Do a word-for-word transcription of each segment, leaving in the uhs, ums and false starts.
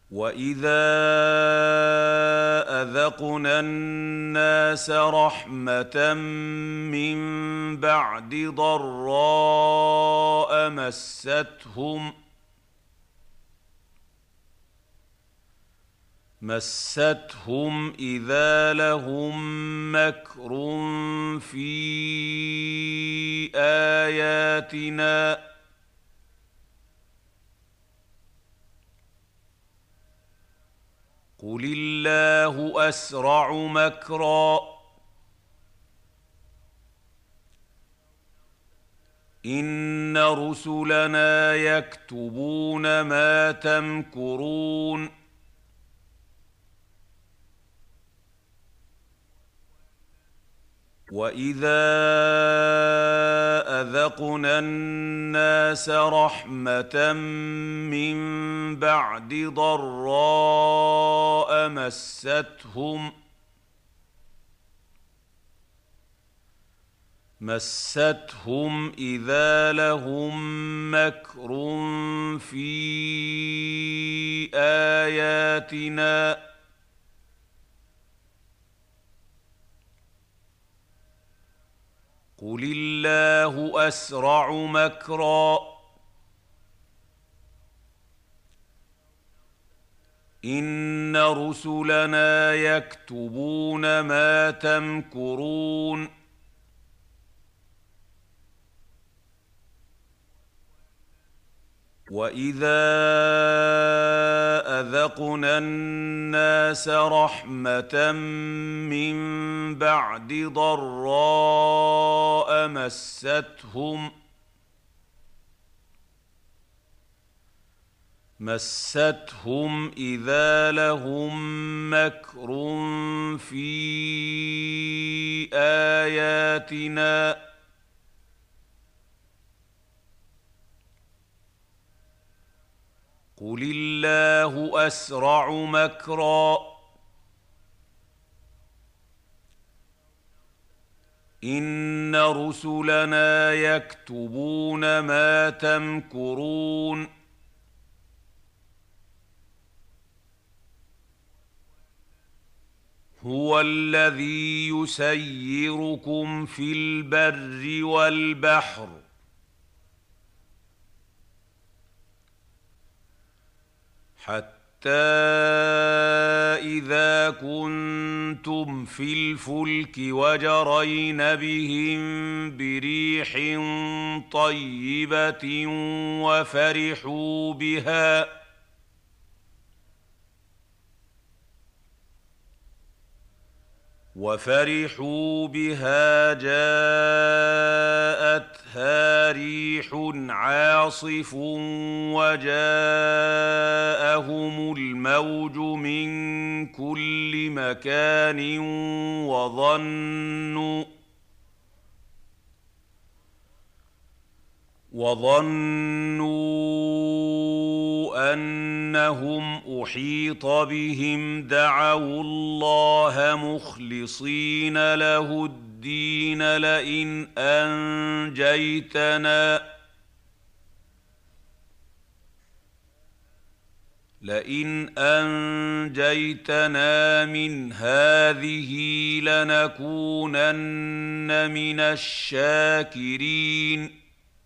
وَإِذَا أَذَقْنَا النَّاسَ رَحْمَةً مِّن بَعْدِ ضَرَّاءَ مَسَّتْهُمْ مَسَّتْهُمْ إِذَا لَهُم مَّكْرٌ فِي آيَاتِنَا قُلِ اللَّهُ أَسْرَعُ مَكْرًا إِنَّ رُسُلَنَا يَكْتُبُونَ مَا تَمْكُرُونَ وَإِذَا أَذَقْنَا النَّاسَ رَحْمَةً مِّن بَعْدِ ضَرَّاءَ مَسَّتْهُمْ مَسَّتْهُمْ إِذَا لَهُم مَّكْرٌ فِي آيَاتِنَا قُلِ اللَّهُ أَسْرَعُ مَكْرًا إِنَّ رُسُلَنَا يَكْتُبُونَ مَا تَمْكُرُونَ وَإِذَا أَذَقْنَا النَّاسَ رَحْمَةً مِّن بَعْدِ ضَرَّاءَ مَسَّتْهُمْ مَسَّتْهُمْ إِذَا لَهُم مَّكْرٌ فِي آيَاتِنَا قُلِ اللَّهُ أَسْرَعُ مَكْرًا إِنَّ رُسُلَنَا يَكْتُبُونَ مَا تَمْكُرُونَ هُوَ الَّذِي يُسَيِّرُكُمْ فِي الْبَرِّ وَالْبَحْرِ حَتَّىٰ إِذَا كُنتُمْ فِي الْفُلْكِ وَجَرَيْنَ بِهِم بِرِيحٍ طَيِّبَةٍ وَفَرِحُوا بِهَا وَفَرِحُوا بِهَا جَاءَتْهَا رِيحٌ عَاصِفٌ وَجَاءَهُمُ الْمَوْجُ مِن كُلِّ مَكَانٍ وَظَنُّوا وَظَنُّوا أَنَّهُمْ أُحِيطَ بِهِمْ دَعَوُا اللَّهَ مُخْلِصِينَ لَهُ الدِّينَ لَئِنْ أَنجَيْتَنَا لئن أنجيتنا من هذه لنكونن من الشاكرين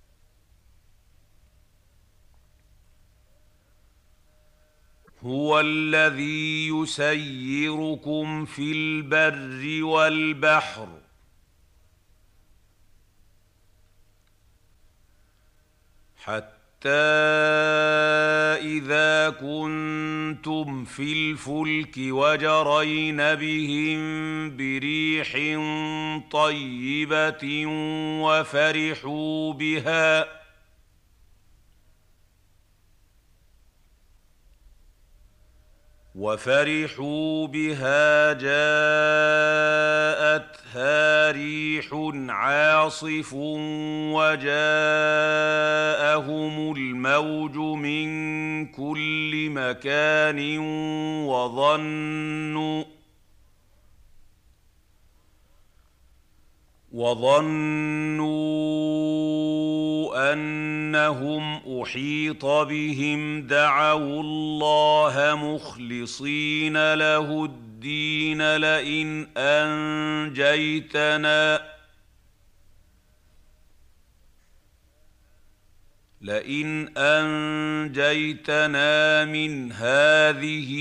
هو الذي يسيركم في البر والبحر حتى إذا كنتم في الفلك وجرين بهم بريح طيبة وفرحوا بها وفرحوا بها جاءتها ريح عاصف وجاءهم الموج من كل مكان وظنوا وظنوا أنهم أحيط بهم دعوا الله مخلصين له الدين لئن أنجيتنا لئن أنجيتنا من هذه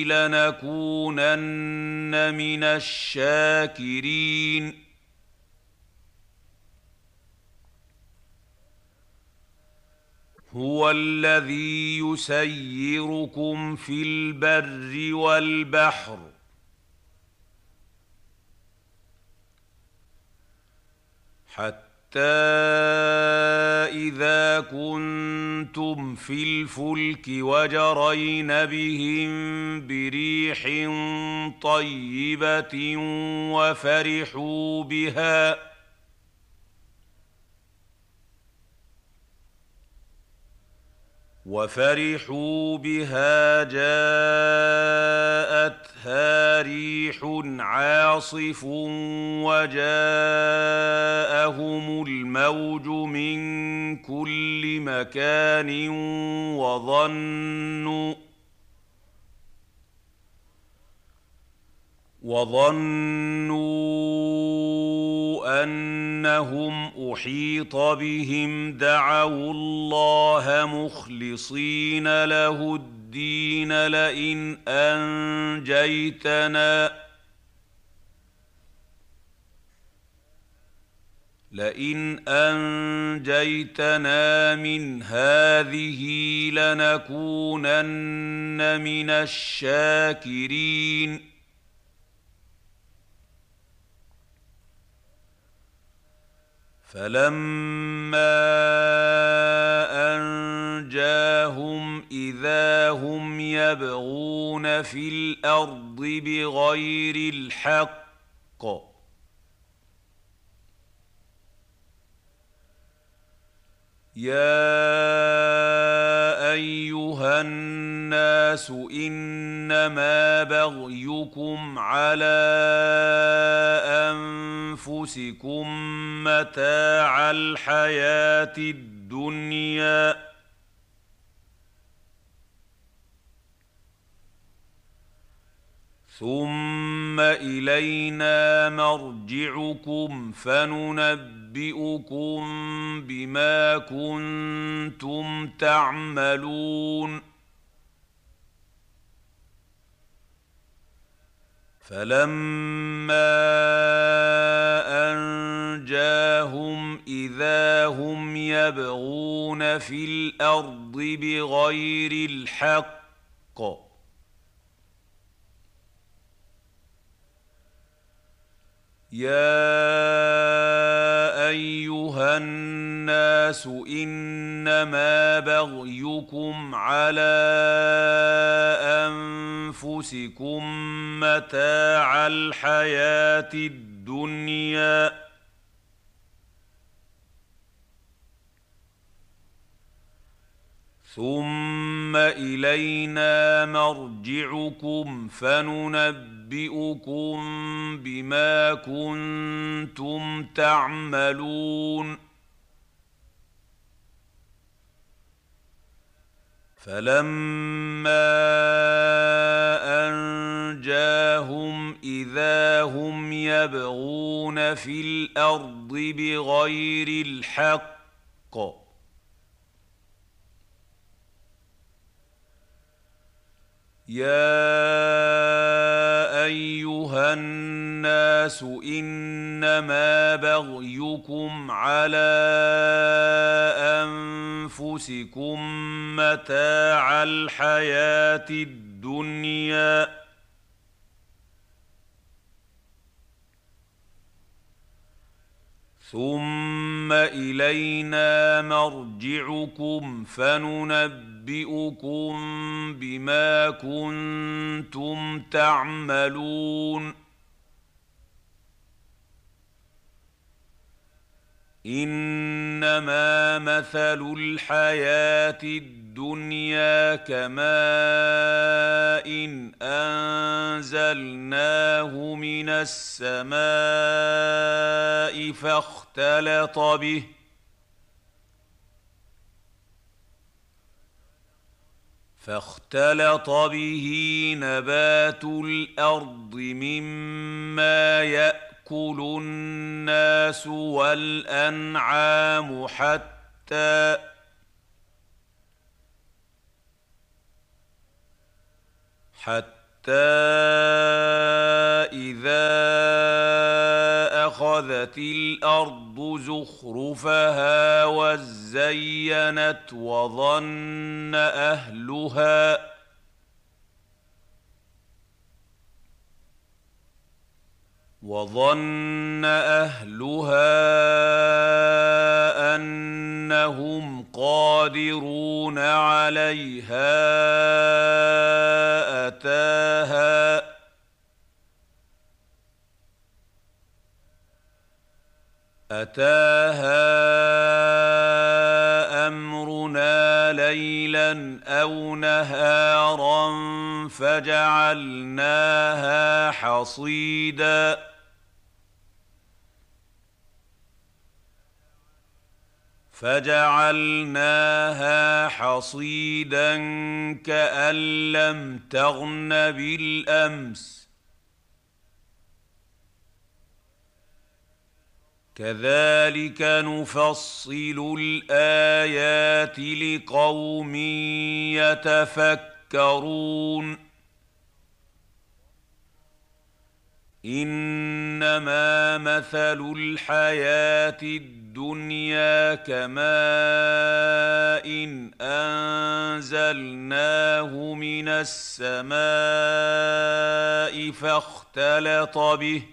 لنكونن من الشاكرين هو الذي يسيركم في البر والبحر حتى إذا كنتم في الفلك وجرين بهم بريح طيبة وفرحوا بها وفرحوا بها جاءتها ريح عاصف وجاءهم الموج من كل مكان وظنوا وظنوا أنهم أحيط بهم دعوا الله مخلصين له الدين لئن أنجيتنا لئن أنجيتنا من هذه لنكونن من الشاكرين فلما أنجاهم إذا هم يبغون في الأرض بغير الحق يا أيها الناس إنما بغيكم على أنفسكم متاع الحياة الدنيا ثم إلينا مرجعكم فننبئكم بما كنتم تعملون فلما أنجاهم إذا هم يبغون في الأرض بغير الحق يا أيها الناس إنما بغيكم على أنفسكم متاع الحياة الدنيا ثم إلينا مرجعكم فننبئكم بما كنتم تعملون فلما أنجاهم إذا هم يبغون في الأرض بغير الحق يا أيها الناس إنما بغيكم على أنفسكم متاع الحياة الدنيا ثم إلينا مرجعكم فننبئكم بما كنتم تعملون إنما مثل الحياة الدنيا كماء إن أنزلناه من السماء فاختلط به فاختلط به نبات الأرض مما يأكل الناس والأنعام حتى حتى إذا أخذت الأرض زخرفها وزينت وظن أهلها وظن أهلها أنهم قادرون عليها أتاها أتاها أمرنا ليلا أو نهارا فجعلناها حصيدا فجعلناها حصيدا كأن لم تغن بالأمس كذلك نفصل الآيات لقوم يتفكرون إنما مثل الحياة الدنيا كماء إن أنزلناه من السماء فاختلط به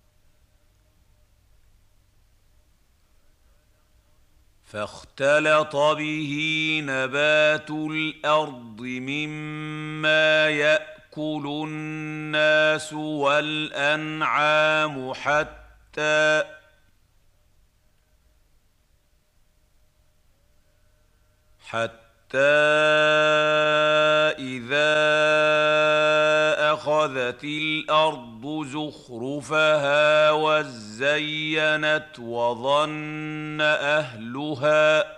فاختلط به نبات الأرض مما يأكل الناس والأنعام حتى حتى إذا أخذت الأرض زخرفها وزينت وظن أهلها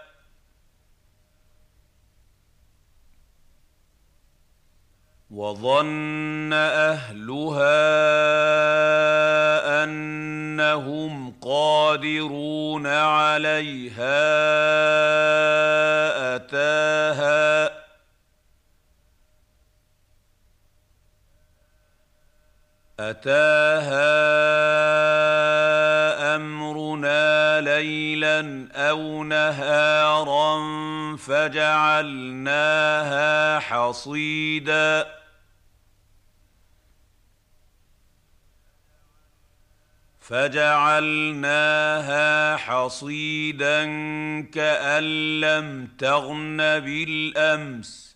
وظن أهلها أنهم قادرون عليها أتاها أتاها أمرنا ليلا أو نهارا فجعلناها حصيدا فجعلناها حصيدا كأن لم تغن بالأمس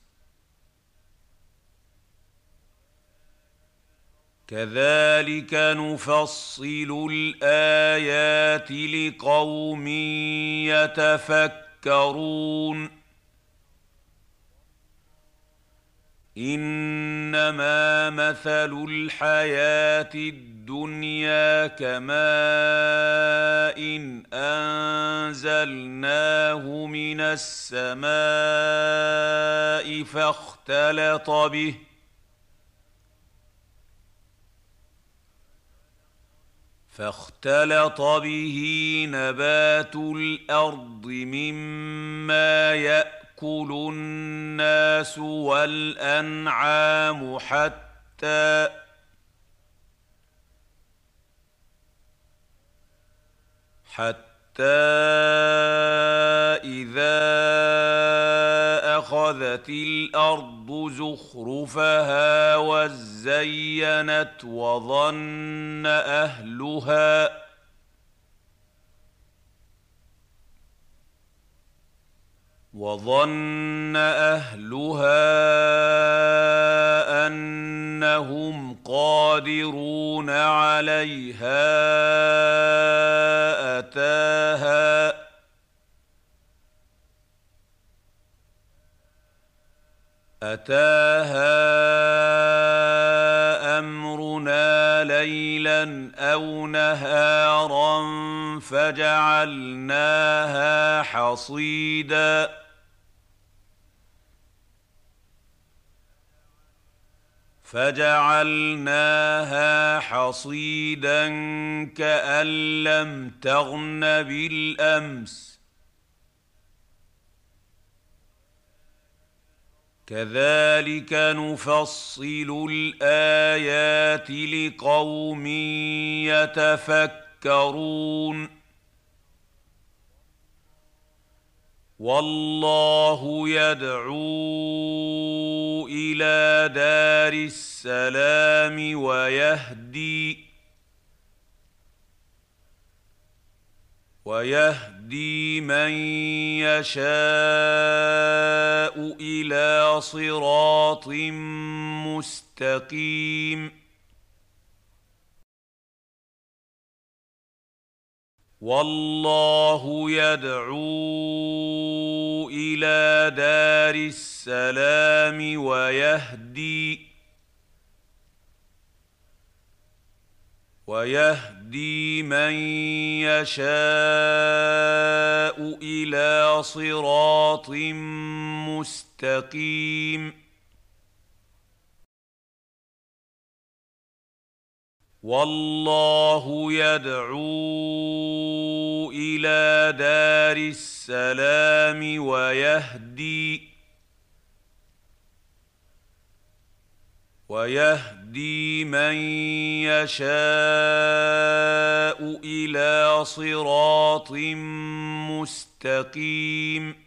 كذلك نفصل الآيات لقوم يتفكرون إنما مثل الحياة الدنيا كماء إن أنزلناه من السماء فاختلط به فاختلط به نبات الأرض مما يأكل الناس والأنعام حتى حتى إذا أخذت الأرض زخرفها وزينت وظن أهلها وظن أهلها أنهم قادرون عليها أتاها أتاها أمرنا ليلا أو نهارا فجعلناها حصيدا فجعلناها حصيدا كأن لم تغن بالأمس كذلك نفصل الآيات لقوم يتفكرون والله يدعو إلى دار السلام ويهدي ويهدي من يشاء إلى صراط مستقيم والله يدعو إلى دار السلام ويهدي ويهدي من يشاء إلى صراط مستقيم والله يدعو إلى دار السلام ويهدي ويهدي من يشاء إلى صراط مستقيم